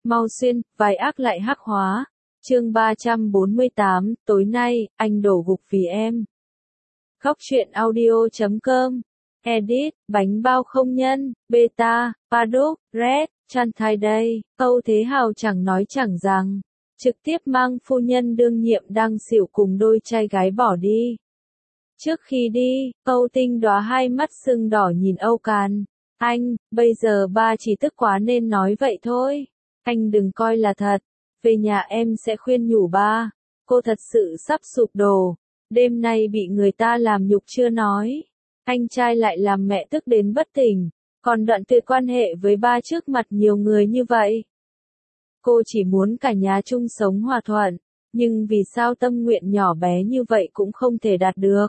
Mau xuyên, vai ác lại hắc hóa. Chương 348, tối nay, anh đổ gục vì em. Góc truyện audio.com. Edit, bánh bao không nhân, beta, paddock, red, chan thai đây. Âu Thế Hào chẳng nói chẳng rằng. Trực tiếp mang phu nhân đương nhiệm đang xỉu cùng đôi trai gái bỏ đi. Trước khi đi, Âu Tinh Đóa hai mắt sưng đỏ nhìn Âu Càn. Anh, bây giờ ba chỉ tức quá nên nói vậy thôi. Anh đừng coi là thật. Về nhà em sẽ khuyên nhủ ba. Cô thật sự sắp sụp đổ. Đêm nay bị người ta làm nhục chưa nói. Anh trai lại làm mẹ tức đến bất tỉnh. Còn đoạn tuyệt quan hệ với ba trước mặt nhiều người như vậy. Cô chỉ muốn cả nhà chung sống hòa thuận. Nhưng vì sao tâm nguyện nhỏ bé như vậy cũng không thể đạt được.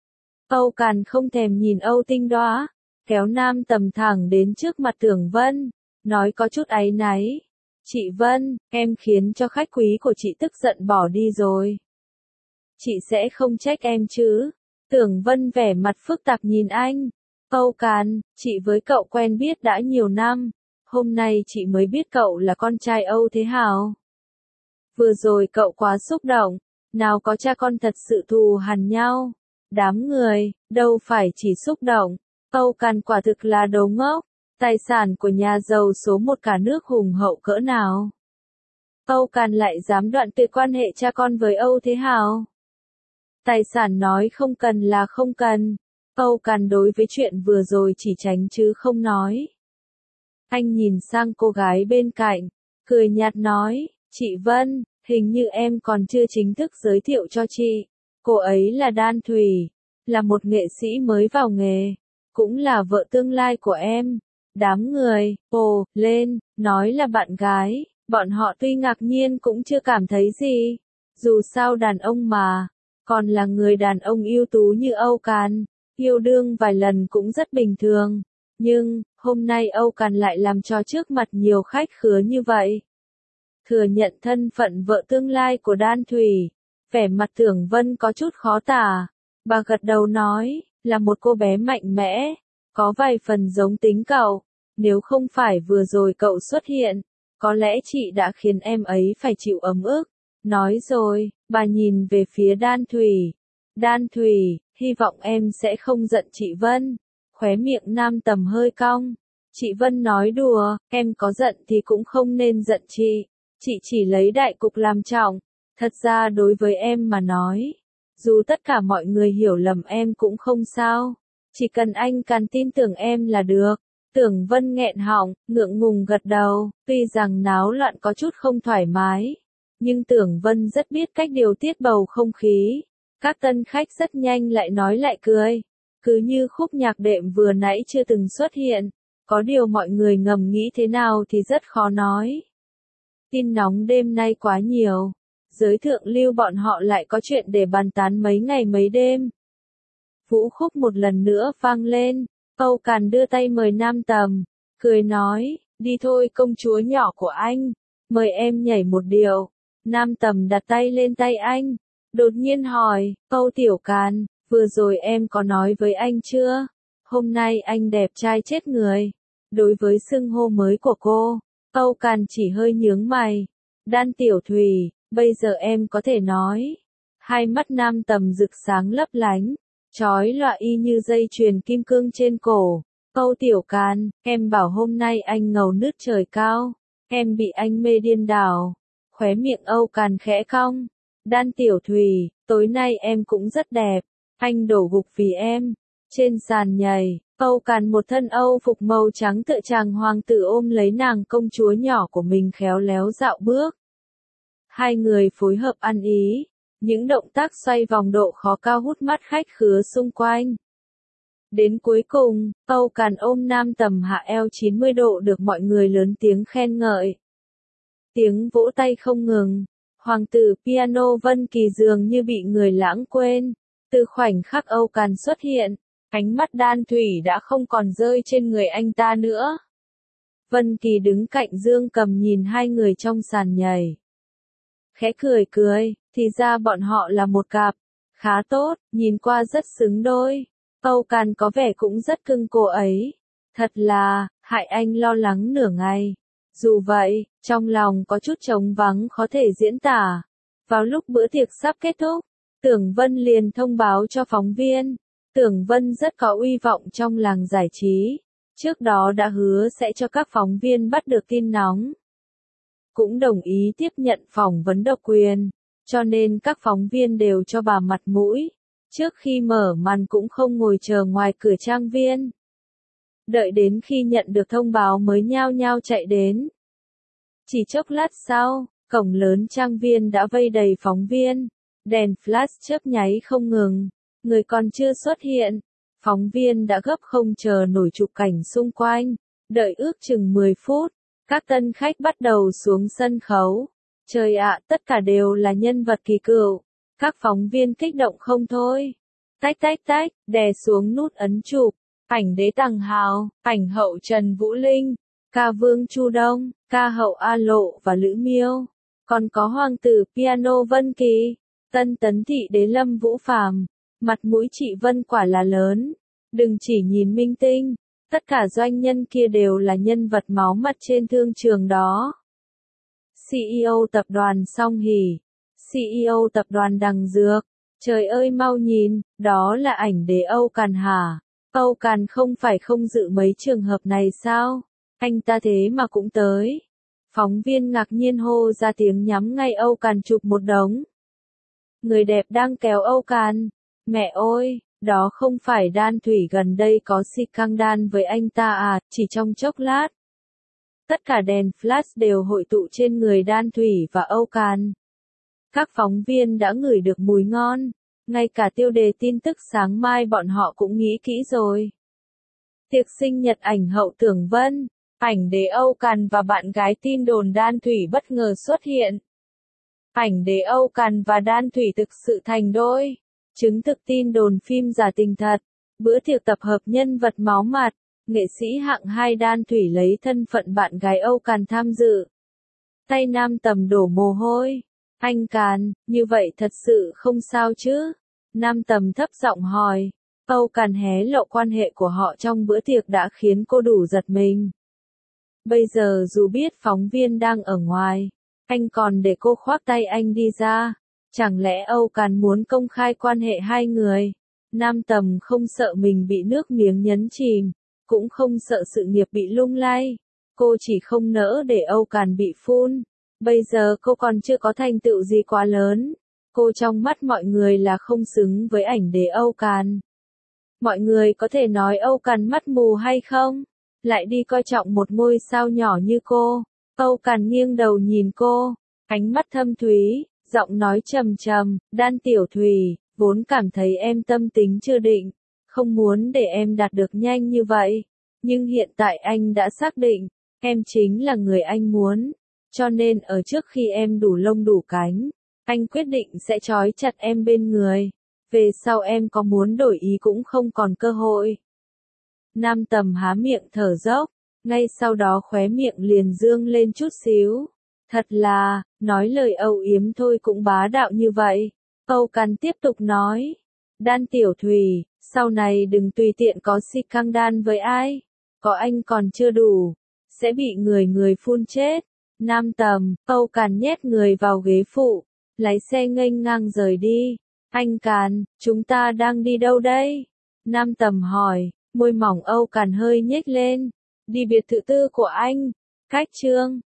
Âu Càn không thèm nhìn Âu Tinh Đóa. Kéo Nam Tầm thẳng đến trước mặt Tưởng Vân. Nói có chút áy náy. Chị Vân, em khiến cho khách quý của chị tức giận bỏ đi rồi. Chị sẽ không trách em chứ? Tưởng Vân vẻ mặt phức tạp nhìn anh. Âu Càn, chị với cậu quen biết đã nhiều năm. Hôm nay chị mới biết cậu là con trai Âu Thế Hào. Vừa rồi cậu quá xúc động. Nào có cha con thật sự thù hằn nhau. Đám người, đâu phải chỉ xúc động. Âu Càn quả thực là đồ ngốc. Tài sản của nhà giàu số một cả nước hùng hậu cỡ nào. Âu Càn lại dám đoạn tuyệt quan hệ cha con với Âu Thế Hào. Tài sản nói không cần là không cần. Âu Càn đối với chuyện vừa rồi chỉ tránh chứ không nói. Anh nhìn sang cô gái bên cạnh, cười nhạt nói, chị Vân, hình như em còn chưa chính thức giới thiệu cho chị. Cô ấy là Đan Thủy, là một nghệ sĩ mới vào nghề, cũng là vợ tương lai của em. Đám người, ồ, lên, nói là bạn gái, bọn họ tuy ngạc nhiên cũng chưa cảm thấy gì. Dù sao đàn ông mà, còn là người đàn ông ưu tú như Âu Càn, yêu đương vài lần cũng rất bình thường. Nhưng, hôm nay Âu Càn lại làm cho trước mặt nhiều khách khứa như vậy. Thừa nhận thân phận vợ tương lai của Đan Thủy, vẻ mặt Tưởng Vân có chút khó tả. Bà gật đầu nói, là một cô bé mạnh mẽ, có vài phần giống tính cậu. Nếu không phải vừa rồi cậu xuất hiện, có lẽ chị đã khiến em ấy phải chịu ấm ức. Nói rồi, bà nhìn về phía Đan Thủy. Đan Thủy, hy vọng em sẽ không giận chị Vân. Khóe miệng Nam Tầm hơi cong. Chị Vân nói đùa, em có giận thì cũng không nên giận chị. Chị chỉ lấy đại cục làm trọng. Thật ra đối với em mà nói, dù tất cả mọi người hiểu lầm em cũng không sao. Chỉ cần anh Càn tin tưởng em là được. Tưởng Vân nghẹn họng, ngượng ngùng gật đầu, tuy rằng náo loạn có chút không thoải mái. Nhưng Tưởng Vân rất biết cách điều tiết bầu không khí. Các tân khách rất nhanh lại nói lại cười. Cứ như khúc nhạc đệm vừa nãy chưa từng xuất hiện. Có điều mọi người ngầm nghĩ thế nào thì rất khó nói. Tin nóng đêm nay quá nhiều. Giới thượng lưu bọn họ lại có chuyện để bàn tán mấy ngày mấy đêm. Vũ khúc một lần nữa vang lên. Âu Càn đưa tay mời Nam Tầm, cười nói, đi thôi công chúa nhỏ của anh, mời em nhảy một điệu. Nam Tầm đặt tay lên tay anh, đột nhiên hỏi, Âu Tiểu Càn, vừa rồi em có nói với anh chưa? Hôm nay anh đẹp trai chết người. Đối với xưng hô mới của cô, Âu Càn chỉ hơi nhướng mày. Đan Tiểu Thủy, bây giờ em có thể nói. Hai mắt Nam Tầm rực sáng lấp lánh. Chói lọa y như dây chuyền kim cương trên cổ. Âu Tiểu Càn, em bảo hôm nay anh ngầu nứt trời cao. Em bị anh mê điên đảo. Khóe miệng Âu Càn khẽ cong. Đan Tiểu Thủy, tối nay em cũng rất đẹp. Anh đổ gục vì em. Trên sàn nhảy, Âu Càn một thân Âu phục màu trắng tựa chàng hoàng tử ôm lấy nàng công chúa nhỏ của mình khéo léo dạo bước. Hai người phối hợp ăn ý. Những động tác xoay vòng độ khó cao hút mắt khách khứa xung quanh. Đến cuối cùng, Âu Càn ôm Nam Tầm hạ eo 90 độ được mọi người lớn tiếng khen ngợi. Tiếng vỗ tay không ngừng. Hoàng tử piano Vân Kỳ dường như bị người lãng quên. Từ khoảnh khắc Âu Càn xuất hiện, ánh mắt Đan Thủy đã không còn rơi trên người anh ta nữa. Vân Kỳ đứng cạnh Dương Cầm nhìn hai người trong sàn nhảy. Khẽ cười cười, thì ra bọn họ là một cặp. Khá tốt, nhìn qua rất xứng đôi. Âu Càn có vẻ cũng rất cưng cô ấy. Thật là, hại anh lo lắng nửa ngày. Dù vậy, Trong lòng có chút trống vắng khó thể diễn tả. Vào lúc bữa tiệc sắp kết thúc, Tưởng Vân liền thông báo cho phóng viên. Tưởng Vân rất có uy vọng trong làng giải trí. Trước đó đã hứa sẽ cho các phóng viên bắt được tin nóng. Cũng đồng ý tiếp nhận phỏng vấn độc quyền. Cho nên các phóng viên đều cho bà mặt mũi. Trước khi mở màn cũng không ngồi chờ ngoài cửa trang viên. Đợi đến khi nhận được thông báo mới nhao nhao chạy đến. Chỉ chốc lát sau, cổng lớn trang viên đã vây đầy phóng viên. Đèn flash chớp nháy không ngừng. Người còn chưa xuất hiện. Phóng viên đã gấp không chờ nổi chụp cảnh xung quanh. Đợi ước chừng 10 phút. Các tân khách bắt đầu xuống sân khấu. Trời ạ, tất cả đều là nhân vật kỳ cựu. Các phóng viên kích động không thôi. Tách tách tách, đè xuống nút ấn chụp. Ảnh đế Tằng Hào, ảnh hậu Trần Vũ Linh, ca vương Chu Đông, ca hậu A Lộ và Lữ Miêu. Còn có hoàng tử piano Vân Kỳ, tân tấn thị đế Lâm Vũ Phàm. Mặt mũi chị Vân quả là lớn. Đừng chỉ nhìn minh tinh, tất cả doanh nhân kia đều là nhân vật máu mặt trên thương trường đó. CEO tập đoàn Song Hỷ, CEO tập đoàn Đằng Dược. Trời ơi mau nhìn, đó là ảnh đế Âu Càn hả? Âu Càn không phải không dự mấy trường hợp này sao? Anh ta thế mà cũng tới. Phóng viên ngạc nhiên hô ra tiếng nhắm ngay Âu Càn chụp một đống. Người đẹp đang kéo Âu Càn. Mẹ ơi, đó không phải Đan Thủy gần đây có scandal với anh ta à, chỉ trong chốc lát. Tất cả đèn flash đều hội tụ trên người Đan Thủy và Âu Càn. Các phóng viên đã ngửi được mùi ngon. Ngay cả tiêu đề tin tức sáng mai bọn họ cũng nghĩ kỹ rồi. Tiệc sinh nhật ảnh hậu Tưởng Vân, ảnh đế Âu Càn và bạn gái tin đồn Đan Thủy bất ngờ xuất hiện. Ảnh đế Âu Càn và Đan Thủy thực sự thành đôi. Chứng thực tin đồn phim giả tình thật. Bữa tiệc tập hợp nhân vật máu mặt. Nghệ sĩ hạng 2 Đan Thủy lấy thân phận bạn gái Âu Càn tham dự. Tay Nam Tầm đổ mồ hôi. Anh Càn, như vậy thật sự không sao chứ? Nam Tầm thấp giọng hỏi. Âu Càn hé lộ quan hệ của họ trong bữa tiệc đã khiến cô đủ giật mình. Bây giờ dù biết phóng viên đang ở ngoài, anh còn để cô khoác tay anh đi ra. Chẳng lẽ Âu Càn muốn công khai quan hệ hai người? Nam Tầm không sợ mình bị nước miếng nhấn chìm, cũng không sợ sự nghiệp bị lung lay. Cô chỉ không nỡ để Âu Càn bị phun. Bây giờ cô còn chưa có thành tựu gì quá lớn. Cô trong mắt mọi người là không xứng với ảnh đế Âu Càn. Mọi người có thể nói Âu Càn mắt mù hay không? Lại đi coi trọng một ngôi sao nhỏ như cô. Âu Càn nghiêng đầu nhìn cô, ánh mắt thâm thúy, giọng nói trầm trầm, Đan tiểu Thùy, vốn cảm thấy em tâm tính chưa định, không muốn để em đạt được nhanh như vậy. Nhưng hiện tại anh đã xác định, em chính là người anh muốn. Cho nên ở trước khi em đủ lông đủ cánh, anh quyết định sẽ trói chặt em bên người. Về sau em có muốn đổi ý cũng không còn cơ hội. Nam Tầm há miệng thở dốc, ngay sau đó khóe miệng liền dương lên chút xíu. Thật là, nói lời âu yếm thôi cũng bá đạo như vậy. Âu Càn tiếp tục nói. Đan tiểu Thùy, sau này đừng tùy tiện có scandal với ai. Có anh còn chưa đủ, sẽ bị người phun chết. Nam Tầm, Âu Càn nhét người vào ghế phụ, lái xe nghênh ngang rời đi. Anh Càn, chúng ta đang đi đâu đây? Nam Tầm hỏi, môi mỏng Âu Càn hơi nhếch lên. Đi biệt thự tư của anh. Cách Trương.